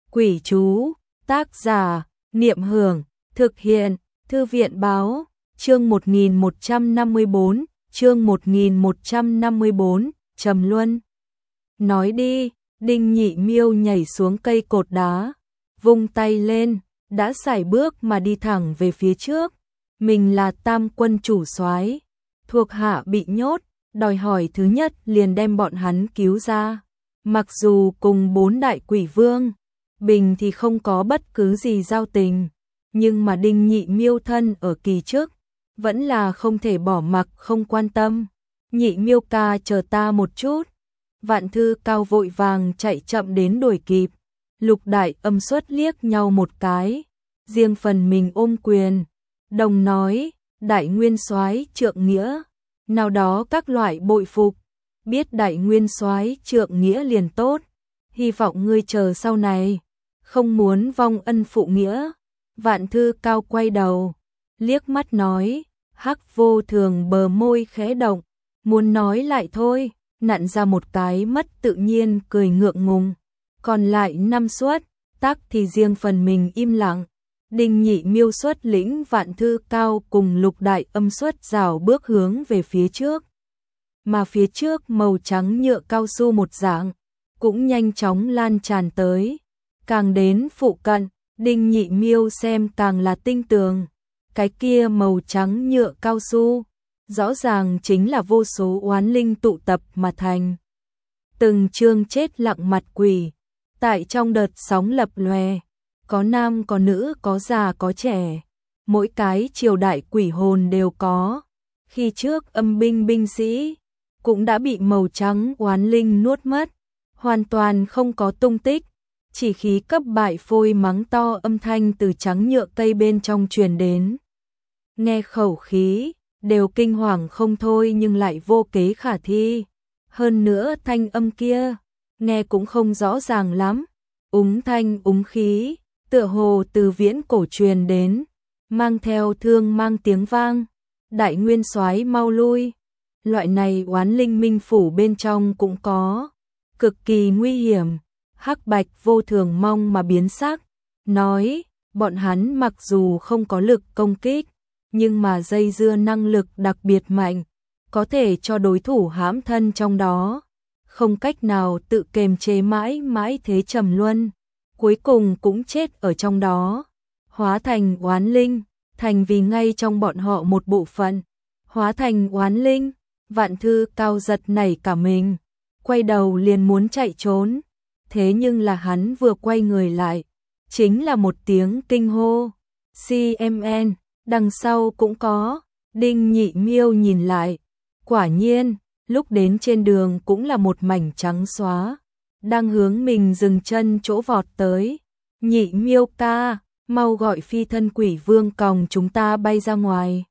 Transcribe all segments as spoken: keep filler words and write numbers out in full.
Quỷ chú, tác giả, Niệm Hưởng, thực hiện, Thư viện báo, chương một nghìn một trăm năm mươi bốn, chương một nghìn một trăm năm mươi bốn, Trầm Luân. Nói đi, Đinh Nhị Miêu nhảy xuống cây cột đá, vung tay lên, đã sải bước mà đi thẳng về phía trước. Mình là Tam Quân chủ soái, thuộc hạ bị nhốt, đòi hỏi thứ nhất liền đem bọn hắn cứu ra. Mặc dù cùng bốn đại quỷ vương, bình thì không có bất cứ gì giao tình, nhưng mà Đinh Nhị Miêu thân ở kỳ trước, vẫn là không thể bỏ mặc không quan tâm. Nhị Miêu ca chờ ta một chút. Vạn Thư Cao vội vàng chạy chậm đến đuổi kịp. Lục Đại Âm Xuất liếc nhau một cái, riêng phần mình ôm quyền, đồng nói, Đại Nguyên Soái trượng nghĩa, nào đó các loại bội phục, biết Đại Nguyên Soái trượng nghĩa liền tốt, hy vọng ngươi chờ sau này, không muốn vong ân phụ nghĩa. Vạn Thư Cao quay đầu, liếc mắt nói, Hắc Vô Thường bờ môi khẽ động, muốn nói lại thôi, nặn ra một cái mất tự nhiên cười ngượng ngùng. Còn lại năm suất, tác thì riêng phần mình im lặng. Đinh Nhị Miêu xuất lĩnh Vạn Thư Cao cùng Lục Đại Âm xuất rảo bước hướng về phía trước. Mà phía trước màu trắng nhựa cao su một dạng, cũng nhanh chóng lan tràn tới. Càng đến phụ cận, Đinh Nhị Miêu xem càng là tinh tường. Cái kia màu trắng nhựa cao su, rõ ràng chính là vô số oán linh tụ tập mà thành. Từng chương chết lặng mặt quỷ, tại trong đợt sóng lập lòe, có nam có nữ có già có trẻ, mỗi cái triều đại quỷ hồn đều có. Khi trước âm binh binh sĩ cũng đã bị màu trắng oán linh nuốt mất, hoàn toàn không có tung tích, chỉ khí cấp bại phôi mắng to âm thanh từ trắng nhựa cây bên trong truyền đến. Nghe khẩu khí, đều kinh hoàng không thôi nhưng lại vô kế khả thi. Hơn nữa thanh âm kia, nghe cũng không rõ ràng lắm, úng thanh úng khí, tựa hồ từ viễn cổ truyền đến, mang theo thương mang tiếng vang. Đại Nguyên Soái mau lui. Loại này oán linh minh phủ bên trong cũng có, cực kỳ nguy hiểm. Hắc Bạch Vô Thường mong mà biến sắc, nói, bọn hắn mặc dù không có lực công kích, nhưng mà dây dưa năng lực đặc biệt mạnh, có thể cho đối thủ hãm thân trong đó, không cách nào tự kềm chế mãi mãi thế trầm luân, cuối cùng cũng chết ở trong đó, hóa thành oán linh, thành vì ngay trong bọn họ một bộ phận, hóa thành oán linh. Vạn Thư Cao giật nảy cả mình, quay đầu liền muốn chạy trốn, thế nhưng là hắn vừa quay người lại, chính là một tiếng kinh hô, xê em en, đằng sau cũng có. Đinh Nhị Miêu nhìn lại, quả nhiên, lúc đến trên đường cũng là một mảnh trắng xóa, đang hướng mình dừng chân chỗ vọt tới. Nhị Miêu ca, mau gọi phi thân quỷ vương còng chúng ta bay ra ngoài.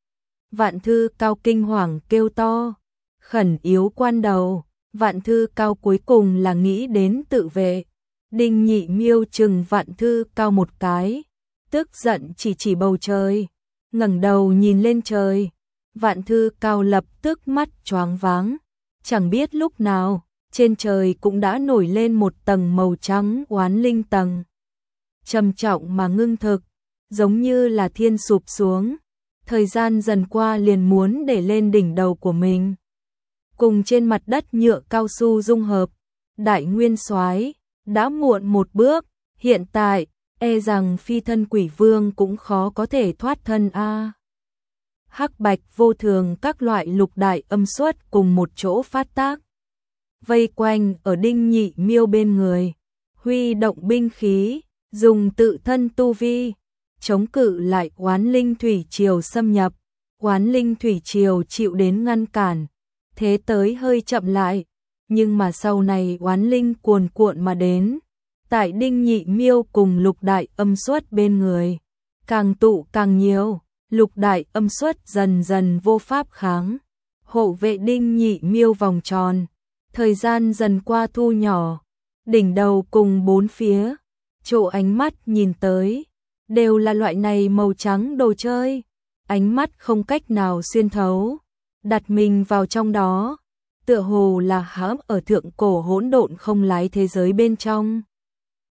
Vạn Thư Cao kinh hoàng kêu to, khẩn yếu quan đầu, Vạn Thư Cao cuối cùng là nghĩ đến tự vệ. Đinh Nhị Miêu chừng Vạn Thư Cao một cái, tức giận chỉ chỉ bầu trời, ngẩng đầu nhìn lên trời. Vạn Thư Cao lập tức mắt choáng váng, chẳng biết lúc nào, trên trời cũng đã nổi lên một tầng màu trắng oán linh tầng. Trầm trọng mà ngưng thực, giống như là thiên sụp xuống, thời gian dần qua liền muốn để lên đỉnh đầu của mình. Cùng trên mặt đất nhựa cao su dung hợp, Đại Nguyên Soái đã muộn một bước, hiện tại, e rằng phi thân quỷ vương cũng khó có thể thoát thân a. Hắc Bạch Vô Thường các loại Lục Đại Âm xuất cùng một chỗ phát tác, vây quanh ở Đinh Nhị Miêu bên người, huy động binh khí, dùng tự thân tu vi, chống cự lại oán linh thủy triều xâm nhập. Oán linh thủy triều chịu đến ngăn cản, thế tới hơi chậm lại, nhưng mà sau này oán linh cuồn cuộn mà đến, tại Đinh Nhị Miêu cùng Lục Đại Âm xuất bên người, càng tụ càng nhiều. Lục Đại Âm xuất dần dần vô pháp kháng, hộ vệ Đinh Nhị Miêu vòng tròn, thời gian dần qua thu nhỏ, đỉnh đầu cùng bốn phía, chỗ ánh mắt nhìn tới, đều là loại này màu trắng đồ chơi, ánh mắt không cách nào xuyên thấu, đặt mình vào trong đó, tựa hồ là hãm ở thượng cổ hỗn độn không lái thế giới bên trong.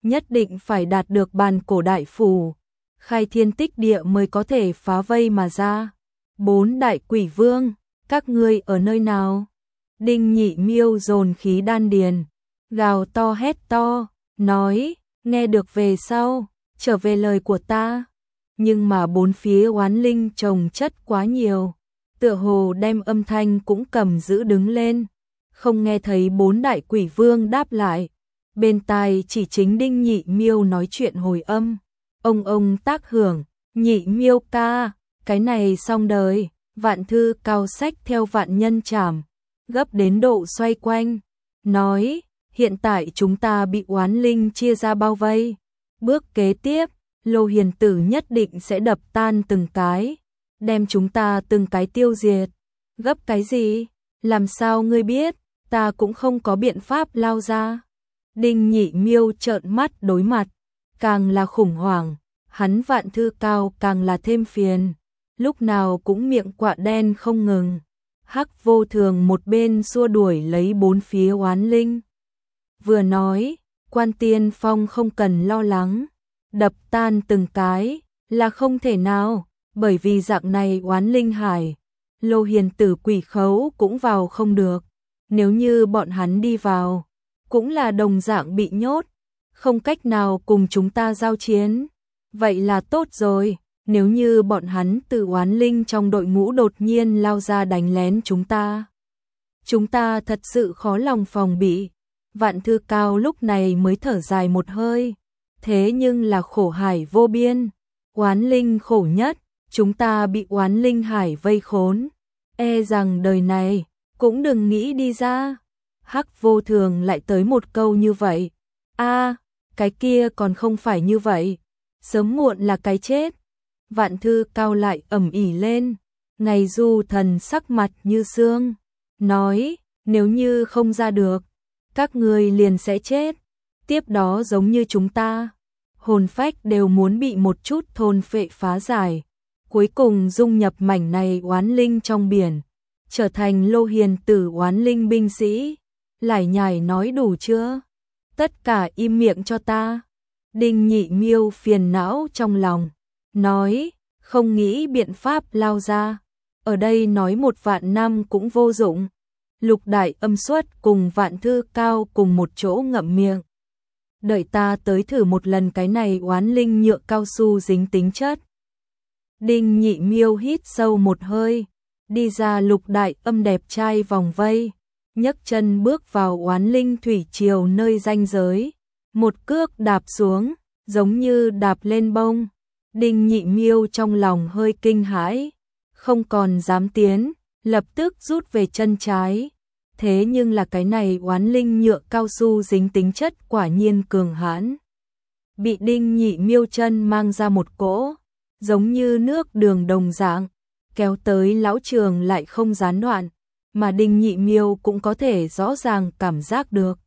nhất định phải đạt được bàn cổ đại phù, khai thiên tích địa mới có thể phá vây mà ra. Bốn đại quỷ vương, các ngươi ở nơi nào? Đinh Nhị Miêu dồn khí đan điền, gào to hét to, nói, nghe được về sau, trở về lời của ta. Nhưng mà bốn phía oán linh chồng chất quá nhiều, tựa hồ đem âm thanh cũng cầm giữ đứng lên, không nghe thấy bốn đại quỷ vương đáp lại. Bên tai chỉ chính Đinh Nhị Miêu nói chuyện hồi âm. Ông ông tác hưởng, Nhị Miêu ca, cái này xong đời. Vạn Thư Cao sách theo vạn nhân trảm, gấp đến độ xoay quanh, nói, hiện tại chúng ta bị oán linh chia ra bao vây. Bước kế tiếp, Lô Hiền Tử nhất định sẽ đập tan từng cái, đem chúng ta từng cái tiêu diệt. Gấp cái gì? Làm sao ngươi biết? Ta cũng không có biện pháp lao ra. Đinh Nhị Miêu trợn mắt đối mặt, càng là khủng hoảng, hắn Vạn Thư Cao càng là thêm phiền, lúc nào cũng miệng quạ đen không ngừng. Hắc Vô Thường một bên xua đuổi lấy bốn phía oán linh, vừa nói, Quan Tiên Phong không cần lo lắng, đập tan từng cái là không thể nào, bởi vì dạng này oán linh hải, Lô Hiền Tử quỷ khấu cũng vào không được, nếu như bọn hắn đi vào, cũng là đồng dạng bị nhốt, không cách nào cùng chúng ta giao chiến. Vậy là tốt rồi, nếu như bọn hắn từ oán linh trong đội ngũ đột nhiên lao ra đánh lén chúng ta, chúng ta thật sự khó lòng phòng bị. Vạn Thư Cao lúc này mới thở dài một hơi, thế nhưng là khổ hải vô biên, oán linh khổ nhất, chúng ta bị oán linh hải vây khốn, e rằng đời này cũng đừng nghĩ đi ra. Hắc Vô Thường lại tới một câu như vậy, a, cái kia còn không phải như vậy, sớm muộn là cái chết. Vạn Thư Cao lại ầm ĩ lên, Ngày Du Thần sắc mặt như xương, nói, nếu như không ra được, các ngươi liền sẽ chết, tiếp đó giống như chúng ta, hồn phách đều muốn bị một chút thôn phệ phá giải, cuối cùng dung nhập mảnh này oán linh trong biển, trở thành Lô Hiền Tử oán linh binh sĩ. Lải nhải nói đủ chưa? Tất cả im miệng cho ta. Đinh Nhị Miêu phiền não trong lòng, nói, không nghĩ biện pháp lao ra, ở đây nói một vạn năm cũng vô dụng. Lục Đại Âm Xuất cùng Vạn Thư Cao cùng một chỗ ngậm miệng. Đợi ta tới thử một lần cái này oán linh nhựa cao su dính tính chất. Đinh Nhị Miêu hít sâu một hơi, đi ra Lục Đại Âm đẹp trai vòng vây, nhấc chân bước vào oán linh thủy triều nơi ranh giới, một cước đạp xuống, giống như đạp lên bông. Đinh Nhị Miêu trong lòng hơi kinh hãi, không còn dám tiến, lập tức rút về chân trái. Thế nhưng là cái này oán linh nhựa cao su dính tính chất quả nhiên cường hãn. Bị Đinh Nhị Miêu chân mang ra một cỗ, giống như nước đường đồng dạng, kéo tới lão trường lại không gián đoạn, mà Đinh Nhị Miêu cũng có thể rõ ràng cảm giác được.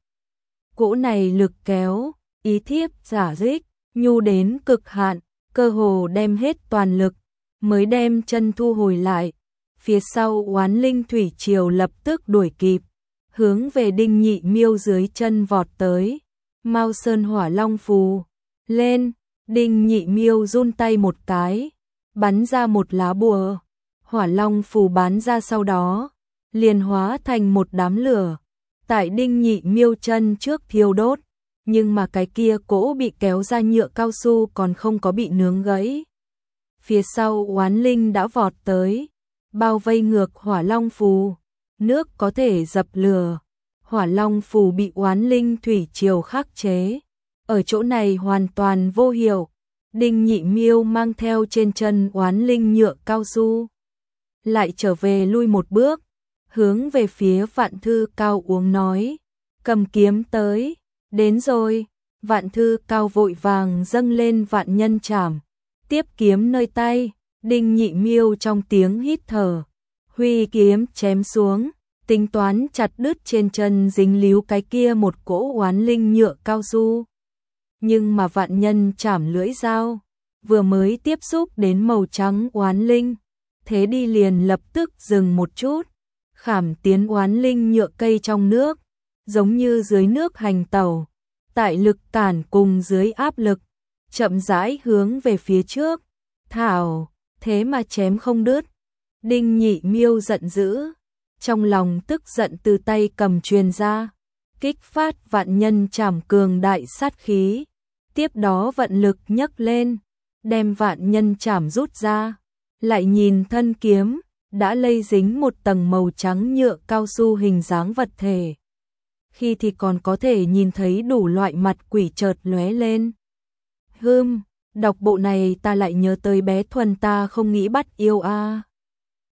Cỗ này lực kéo, ý thiếp giả dích, nhu đến cực hạn, cơ hồ đem hết toàn lực, mới đem chân thu hồi lại. Phía sau oán linh thủy triều lập tức đuổi kịp, hướng về Đinh Nhị Miêu dưới chân vọt tới. Mao Sơn Hỏa Long phù lên, Đinh Nhị Miêu run tay một cái, bắn ra một lá bùa, Hỏa Long phù bắn ra sau đó, liền hóa thành một đám lửa, tại Đinh Nhị Miêu chân trước thiêu đốt, nhưng mà cái kia cỗ bị kéo ra nhựa cao su còn không có bị nướng gãy. Phía sau oán linh đã vọt tới, bao vây ngược Hỏa Long phù, nước có thể dập lửa, Hỏa Long phù bị oán linh thủy triều khắc chế, ở chỗ này hoàn toàn vô hiệu. Đinh Nhị Miêu mang theo trên chân oán linh nhựa cao su, lại trở về lui một bước, hướng về phía Vạn Thư Cao uống nói, cầm kiếm tới, đến rồi. Vạn Thư Cao vội vàng dâng lên vạn nhân trảm, tiếp kiếm nơi tay. Đinh Nhị Miêu trong tiếng hít thở, huy kiếm chém xuống, tính toán chặt đứt trên chân dính líu cái kia một cỗ oán linh nhựa cao su. Nhưng mà vạn nhân chảm lưỡi dao, vừa mới tiếp xúc đến màu trắng oán linh, thế đi liền lập tức dừng một chút, khảm tiến oán linh nhựa cây trong nước, giống như dưới nước hành tẩu, tại lực cản cùng dưới áp lực, chậm rãi hướng về phía trước. Thảo, thế mà chém không đứt. Đinh Nhị Miêu giận dữ, trong lòng tức giận từ tay cầm truyền ra, kích phát vạn nhân trảm cường đại sát khí, tiếp đó vận lực nhấc lên, đem vạn nhân trảm rút ra, lại nhìn thân kiếm, đã lây dính một tầng màu trắng nhựa cao su hình dáng vật thể. Khi thì còn có thể nhìn thấy đủ loại mặt quỷ chợt lóe lên. Hừm, đọc bộ này ta lại nhớ tới bé Thuần ta không nghĩ bắt yêu a. À.